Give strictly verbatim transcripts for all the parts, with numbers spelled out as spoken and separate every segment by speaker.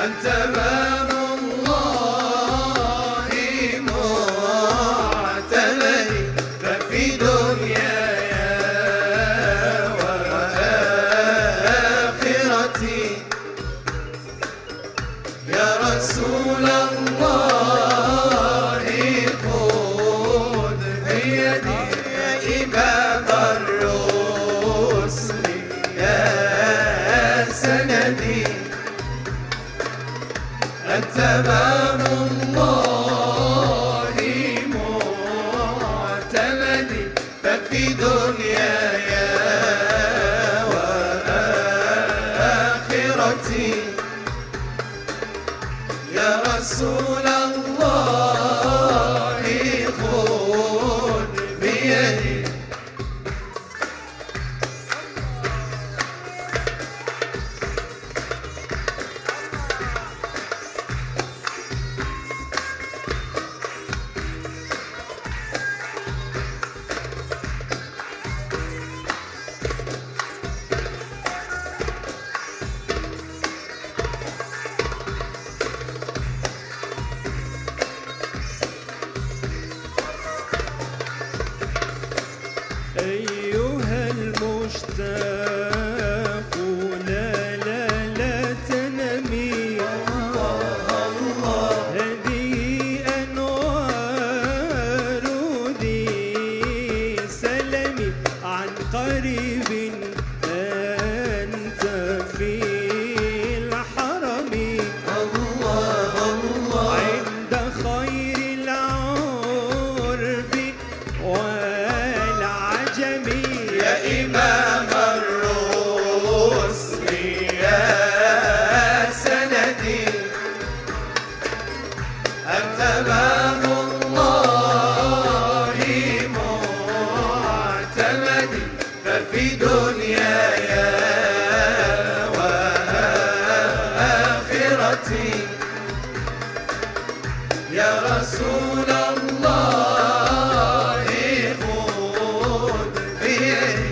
Speaker 1: أنت باب الله معتمدي، ففي دنياي وآخرتي يا رسول الله خذ بيدي يا إمام الرسل يا سندي. أنت باب الله معتمدي، ففي دنياي وآخرتي يا رسول الله خذ بيدي.
Speaker 2: أيها المشتاق لا لا لا تنمي، هذه أنوار ذي سلمي، عن قريب أنت في الحرم، عند خير العرب
Speaker 1: يا إمام الرسل يا سندي. أنت باب الله معتمدي، ففي دنياي وآخرتي يا رسول الله خذ بيدي.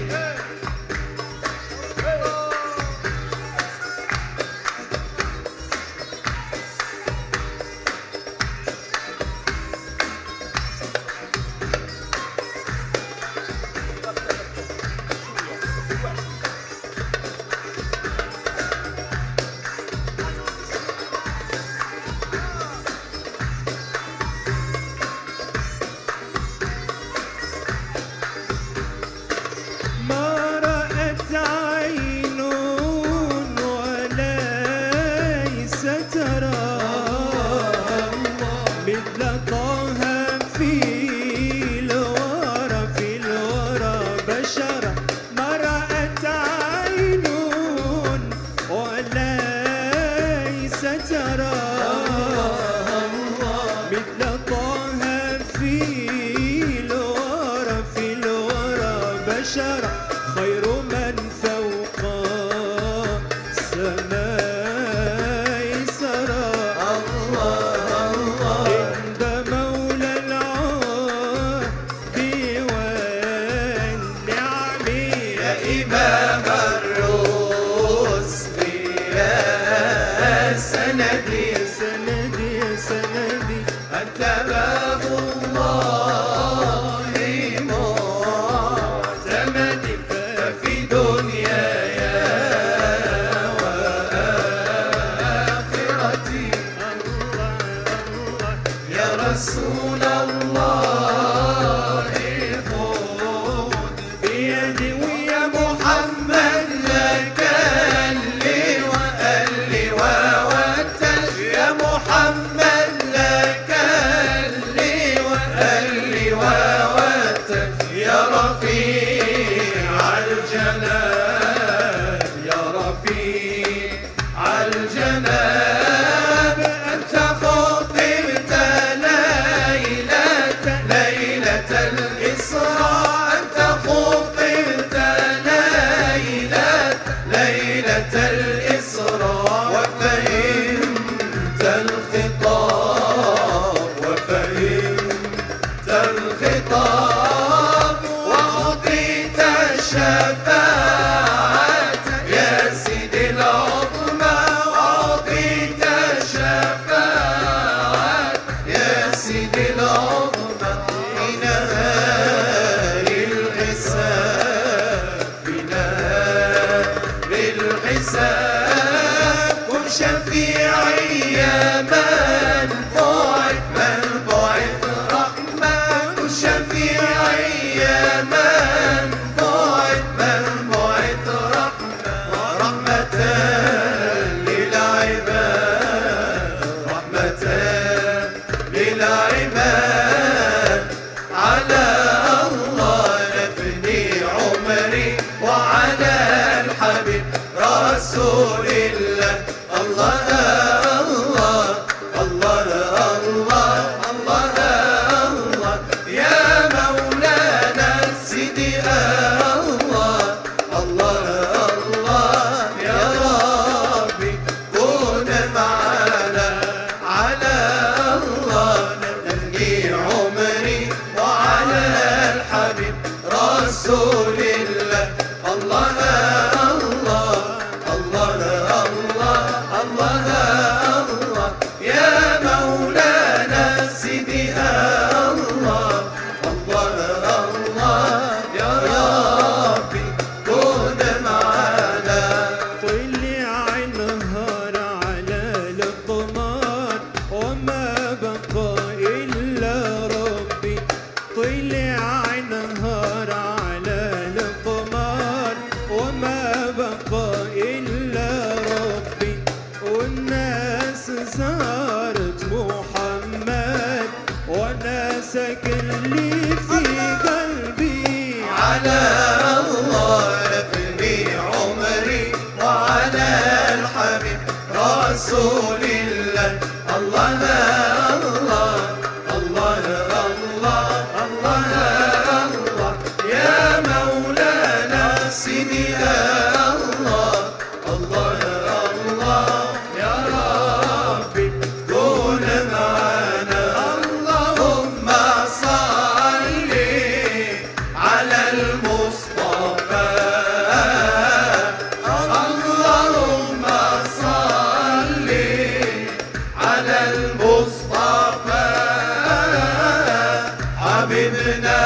Speaker 2: ما رأت عين وليس ترى مثل طه في الورى في الورى بشرا. ما رأت عين وليس ترى مثل طه في الورى في الورى بشرا، خير من فوق السماء سرى، عند مولى العهد والنعم.
Speaker 1: يا إمام الرسل يا سندي،
Speaker 2: سندي سندي.
Speaker 1: أنت باب الله معتمدي، ففي دنياي وآخرتي يا رسول الله خذ بيدي. ويا محمد لك اللي وألي ووتج، يا محمد لك اللي وألي ووتج، يا رفيع الجناب يا رفيع الجناب. أنت خطبت ليلة ليلة الإسراء، أنت خطبت ليلة ليلة الإسراء، وفهمت الخطاب وفهمت الخطاب، وأعطيت الشفاعة يا سيدي العظمى، وأعطيت شفيعي يا من بعث من بعث رحمة شفيعي يا من بعث من بعث رحمة رحمة للعباد رحمة للعباد على الله نفني عمري وعلى الحبيب رسول الله الله الله الله الله الله الله يا مولانا سيدي الله الله الله يا ربي كن معنا على الله نفني عمري وعلى الحبيب رسول الله الله الله الله الله الله الله يا مولانا سيدي الله الله الله يا ربي كن معنا
Speaker 2: طلع النهار على القمر وما بقى إلا ربي طلع النهار على القمر وما بقى إلا ربي والناس زارت محمد وانا ساكن لي في قلبي
Speaker 1: على الله نفني عمري وعلى الحبيب رسول الله الله الله الله الله الله الله يا مولانا سيدي الله الله الله يا ربي كن معنا اللهم صل على المصطفى اللهم صل على المصطفى حبيبنا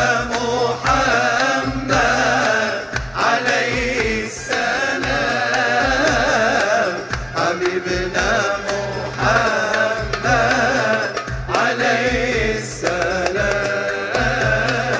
Speaker 1: محمد عليه السلام حبيبنا محمد عليه السلام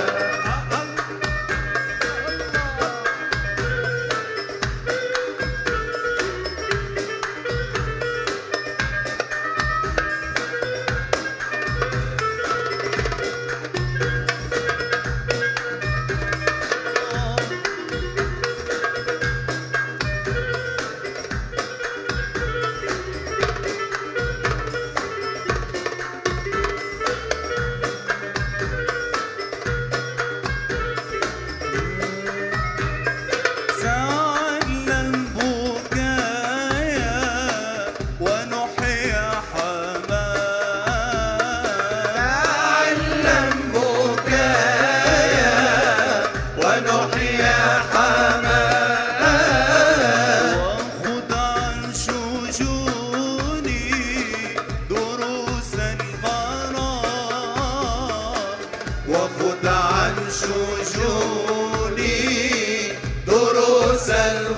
Speaker 3: تعلم بكايا ونحيا حمايا
Speaker 1: تعلم بكايا ونحيا حمايا
Speaker 3: وخذ عن شجوني دروس الغرام
Speaker 1: وخذ عن شجوني دروس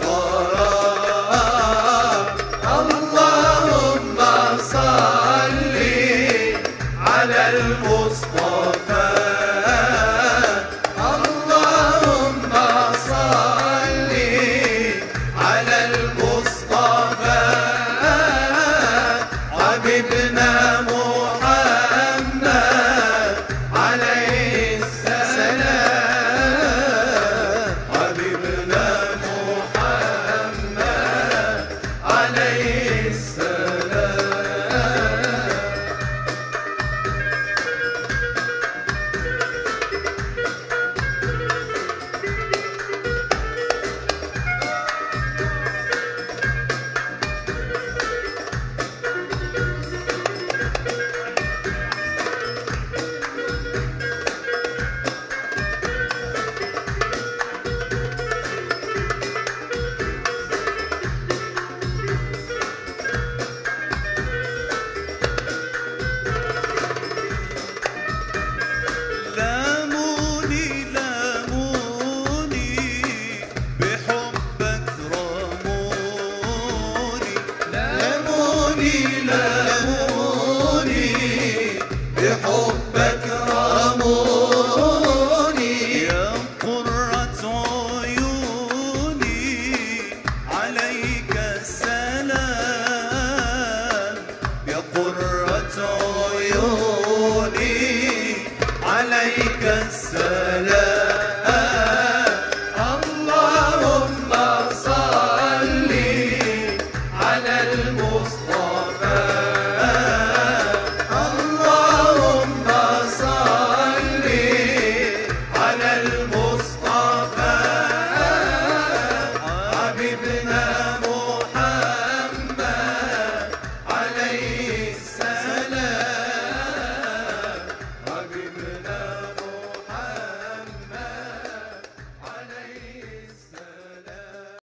Speaker 1: الغرام اللهم صل على المصطفى اللهم صل على المصطفى حبيبنا محمد عليه السلام حبيبنا محمد عليه السلام منيلة